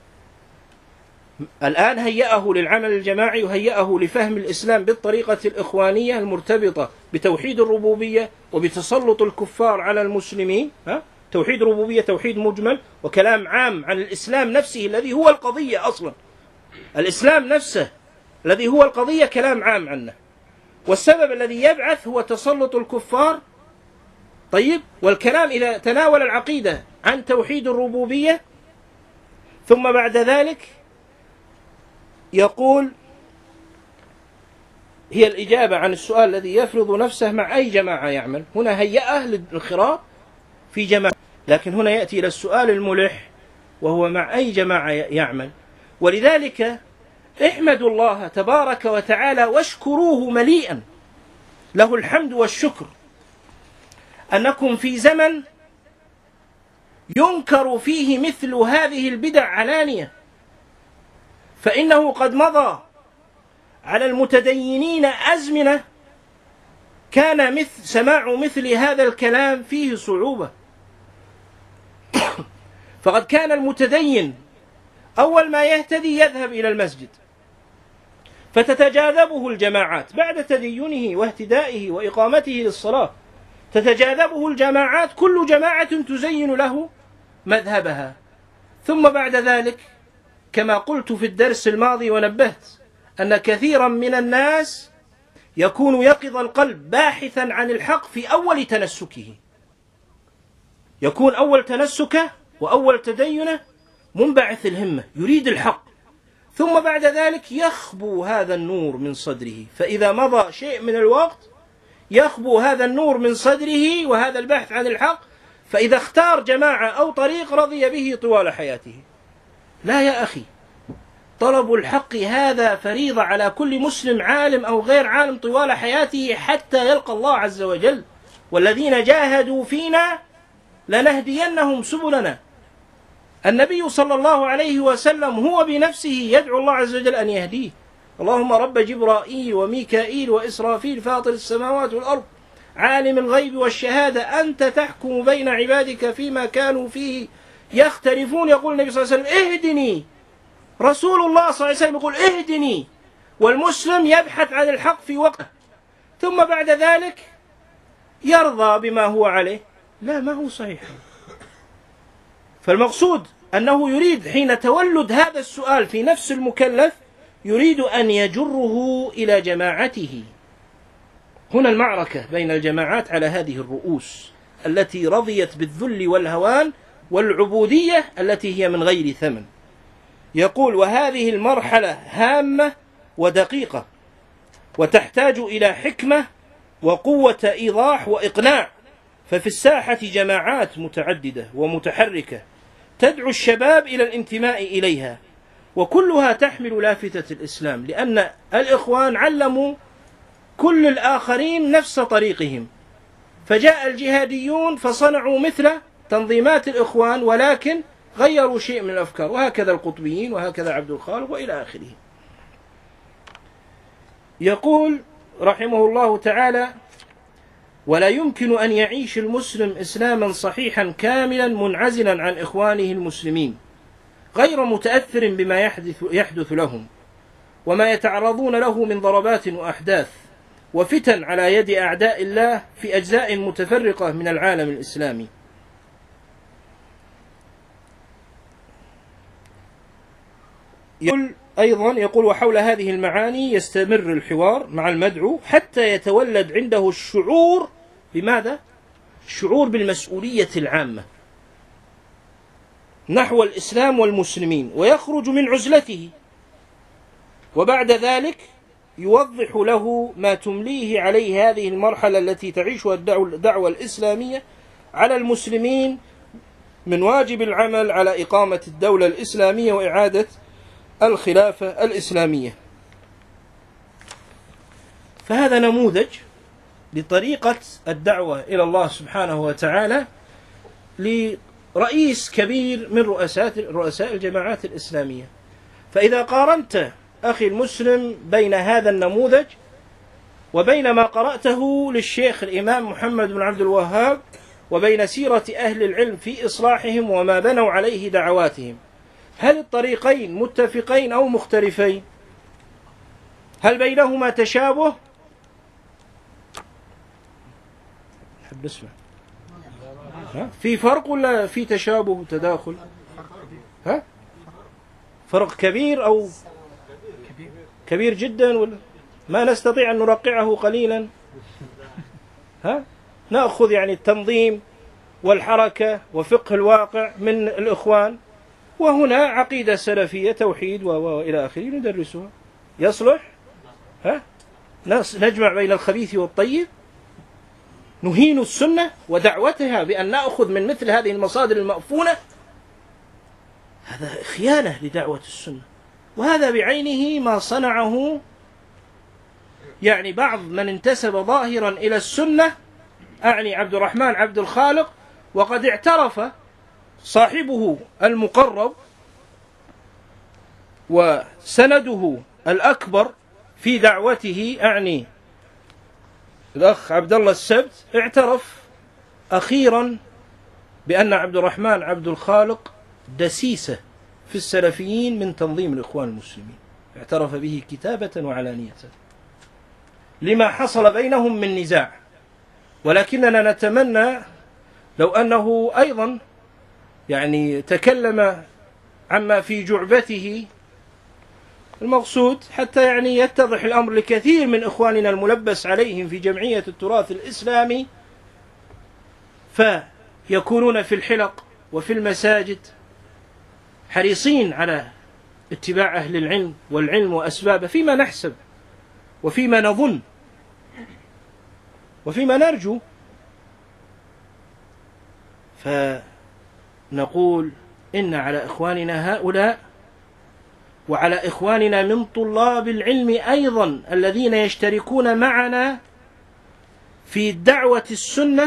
الآن هيأه للعمل الجماعي وهيأه لفهم الإسلام بالطريقة الإخوانية المرتبطة بتوحيد الربوبية وبتسلط الكفار على المسلمين. توحيد ربوبية توحيد مجمل، وكلام عام عن الإسلام نفسه الذي هو القضية أصلا. الإسلام نفسه الذي هو القضية كلام عام عنه، والسبب الذي يبعث هو تسلط الكفار. طيب، والكلام إذا تناول العقيدة عن توحيد الربوبية، ثم بعد ذلك يقول: هي الإجابة عن السؤال الذي يفرض نفسه مع أي جماعة يعمل. هنا هيئة للانخراط في جماعة، لكن هنا يأتي إلى السؤال الملح، وهو مع أي جماعة يعمل. ولذلك احمدوا الله تبارك وتعالى واشكروه مليئا، له الحمد والشكر، أنكم في زمن ينكر فيه مثل هذه البدع علانية. فإنه قد مضى على المتدينين أزمنة كان سماع مثل هذا الكلام فيه صعوبة. فقد كان المتدين أول ما يهتدي يذهب إلى المسجد، فتتجاذبه الجماعات بعد تدينه واهتدائه وإقامته للصلاة، تتجاذبه الجماعات، كل جماعة تزين له مذهبها. ثم بعد ذلك كما قلت في الدرس الماضي ونبهت أن كثيرا من الناس يكون يقظ القلب باحثا عن الحق في أول تنسكه، يكون أول تنسكه وأول تدينه منبعث الهمة يريد الحق، ثم بعد ذلك يخبو هذا النور من صدره، فإذا مضى شيء من الوقت يخبو هذا النور من صدره وهذا البحث عن الحق، فإذا اختار جماعة أو طريق رضي به طوال حياته. لا يا أخي، طلب الحق هذا فريضة على كل مسلم عالم أو غير عالم طوال حياته حتى يلقى الله عز وجل، والذين جاهدوا فينا لنهدينهم سبلنا. النبي صلى الله عليه وسلم هو بنفسه يدعو الله عز وجل أن يهديه: اللهم رب جبرائيل وميكائيل وإسرافيل فاطر السماوات والأرض عالم الغيب والشهادة أنت تحكم بين عبادك فيما كانوا فيه يختلفون. يقول النبي صلى الله عليه وسلم: اهدني. رسول الله صلى الله عليه وسلم يقول: اهدني، والمسلم يبحث عن الحق في وقته، ثم بعد ذلك يرضى بما هو عليه. لا، ما هو صحيح. فالمقصود أنه يريد حين تولد هذا السؤال في نفس المكلف يريد أن يجره إلى جماعته. هنا المعركة بين الجماعات على هذه الرؤوس التي رضيت بالذل والهوان والعبودية التي هي من غير ثمن. يقول: وهذه المرحلة هامة ودقيقة وتحتاج إلى حكمة وقوة إيضاح وإقناع، ففي الساحة جماعات متعددة ومتحركة تدعو الشباب إلى الانتماء إليها، وكلها تحمل لافتة الإسلام، لأن الإخوان علموا كل الآخرين نفس طريقهم، فجاء الجهاديون فصنعوا مثل تنظيمات الإخوان ولكن غيروا شيء من الأفكار، وهكذا القطبيين وهكذا عبد الخالق وإلى آخره. يقول رحمه الله تعالى: ولا يمكن أن يعيش المسلم إسلاما صحيحا كاملا منعزلا عن إخوانه المسلمين غير متأثر بما يحدث لهم وما يتعرضون له من ضربات وأحداث وفتن على يد أعداء الله في أجزاء متفرقة من العالم الإسلامي. يقول: وحول هذه المعاني يستمر الحوار مع المدعو حتى يتولد عنده الشعور بماذا؟ الشعور بالمسؤولية العامة نحو الإسلام والمسلمين ويخرج من عزلته، وبعد ذلك يوضح له ما تمليه عليه هذه المرحلة التي تعيشها الدعوة الإسلامية على المسلمين من واجب العمل على إقامة الدولة الإسلامية وإعادة الخلافة الإسلامية. فهذا نموذج لطريقة الدعوة إلى الله سبحانه وتعالى لرئيس كبير من رؤساء الجماعات الإسلامية. فإذا قارنت أخي المسلم بين هذا النموذج وبين ما قرأته للشيخ الإمام محمد بن عبد الوهاب وبين سيرة أهل العلم في إصلاحهم وما بنوا عليه دعواتهم، هل الطريقين متفقين أو مختلفين؟ هل بينهما تشابه؟ نحب نسمع. في فرق ولا في تشابه وتداخل؟ فرق كبير أو كبير جدا، ولا ما نستطيع أن نرقعه قليلا؟ نأخذ يعني التنظيم والحركة وفقه الواقع من الإخوان، وهنا عقيدة سلفية توحيد وإلى آخره ندرسها. يصلح؟ نجمع بين الخبيث والطيب، نهين السنة ودعوتها بأن نأخذ من مثل هذه المصادر المأفونة. هذا خيانة لدعوة السنة، وهذا بعينه ما صنعه يعني بعض من انتسب ظاهرا إلى السنة، أعني عبد الرحمن عبد الخالق، وقد اعترف صاحبه المقرب وسنده الأكبر في دعوته، أعني الأخ عبد الله السبت، اعترف أخيرا بأن عبد الرحمن عبد الخالق دسيسة في السلفيين من تنظيم الإخوان المسلمين، اعترف به كتابة وعلانية لما حصل بينهم من نزاع. ولكننا نتمنى لو أنه أيضا يعني تكلم عما في جعبته المقصود حتى يعني يتضح الأمر لكثير من إخواننا الملبس عليهم في جمعية التراث الإسلامي، فيكونون في الحلق وفي المساجد حريصين على اتباع أهل العلم والعلم وأسبابه فيما نحسب وفيما نظن وفيما نرجو. فنقول إن على إخواننا هؤلاء وعلى إخواننا من طلاب العلم أيضا الذين يشتركون معنا في دعوة السنة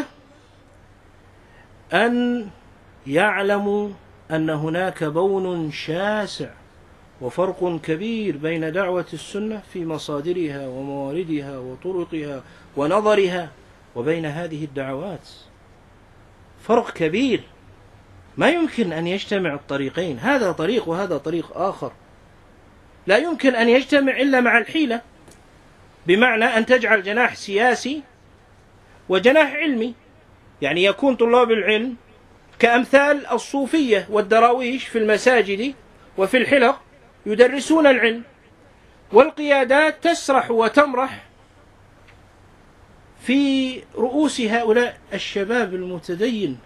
أن يعلموا أن هناك بون شاسع وفرق كبير بين دعوة السنة في مصادرها ومواردها وطرقها ونظرها وبين هذه الدعوات. فرق كبير، ما يمكن أن يجتمع الطريقين، هذا طريق وهذا طريق آخر، لا يمكن أن يجتمع إلا مع الحيلة، بمعنى أن تجعل جناح سياسي وجناح علمي، يعني يكون طلاب العلم كأمثال الصوفية والدراويش في المساجد وفي الحلق يدرسون العلم، والقيادات تسرح وتمرح في رؤوس هؤلاء الشباب المتدين.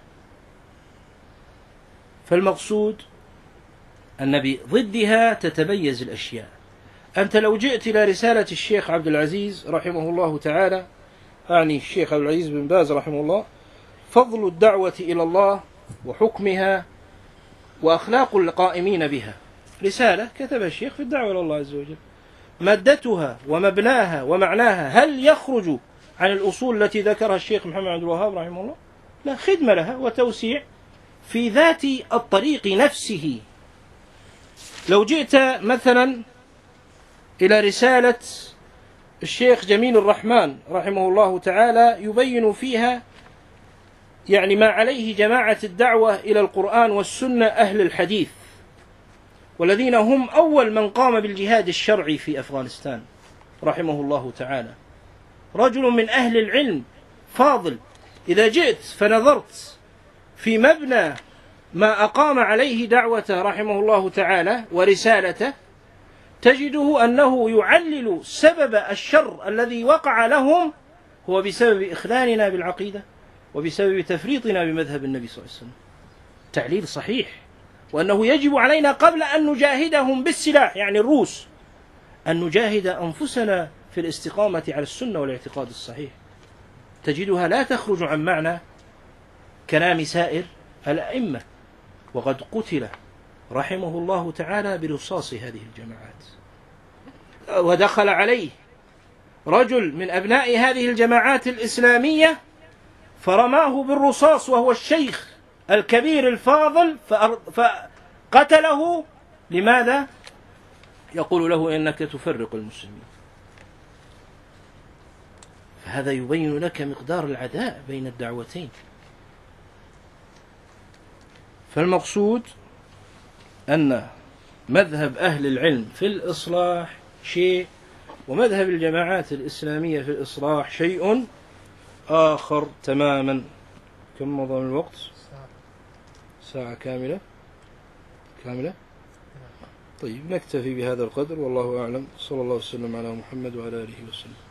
فالمقصود أن بضدها تتميز الأشياء. أنت لو جئت إلى رسالة الشيخ عبد العزيز رحمه الله تعالى، أعني الشيخ عبد العزيز بن باز رحمه الله، فضل الدعوة إلى الله وحكمها وأخلاق القائمين بها، رسالة كتبها الشيخ في الدعوة إلى الله عز وجل، مادتها ومبناها ومعناها هل يخرج عن الأصول التي ذكرها الشيخ محمد عبد الوهاب رحمه الله؟ لا، خدمة لها وتوسيع في ذات الطريق نفسه. لو جئت مثلا إلى رسالة الشيخ جميل الرحمن رحمه الله تعالى يبين فيها يعني ما عليه جماعة الدعوة إلى القرآن والسنة أهل الحديث، والذين هم أول من قام بالجهاد الشرعي في أفغانستان رحمه الله تعالى، رجل من أهل العلم فاضل. إذا جئت فنظرت في مبنى ما أقام عليه دعوته رحمه الله تعالى ورسالته، تجده أنه يعلل سبب الشر الذي وقع لهم هو بسبب إخلالنا بالعقيدة وبسبب تفريطنا بمذهب النبي صلى الله عليه وسلم. تعليل صحيح، وأنه يجب علينا قبل أن نجاهدهم بالسلاح يعني الروس أن نجاهد أنفسنا في الاستقامة على السنة والاعتقاد الصحيح. تجدها لا تخرج عن معنى كلام سائر الأئمة، وقد قتل رحمه الله تعالى برصاص هذه الجماعات، ودخل عليه رجل من أبناء هذه الجماعات الإسلامية فرماه بالرصاص وهو الشيخ الكبير الفاضل فقتله. لماذا؟ يقول له إنك تفرق المسلمين. فهذا يبين لك مقدار العداء بين الدعوتين. فالمقصود أن مذهب أهل العلم في الإصلاح شيء، ومذهب الجماعات الإسلامية في الإصلاح شيء آخر تماما. كم مضى من الوقت؟ ساعة كاملة. طيب نكتفي بهذا القدر، والله أعلم. صلى الله وسلم على محمد وعلى آله وسلم.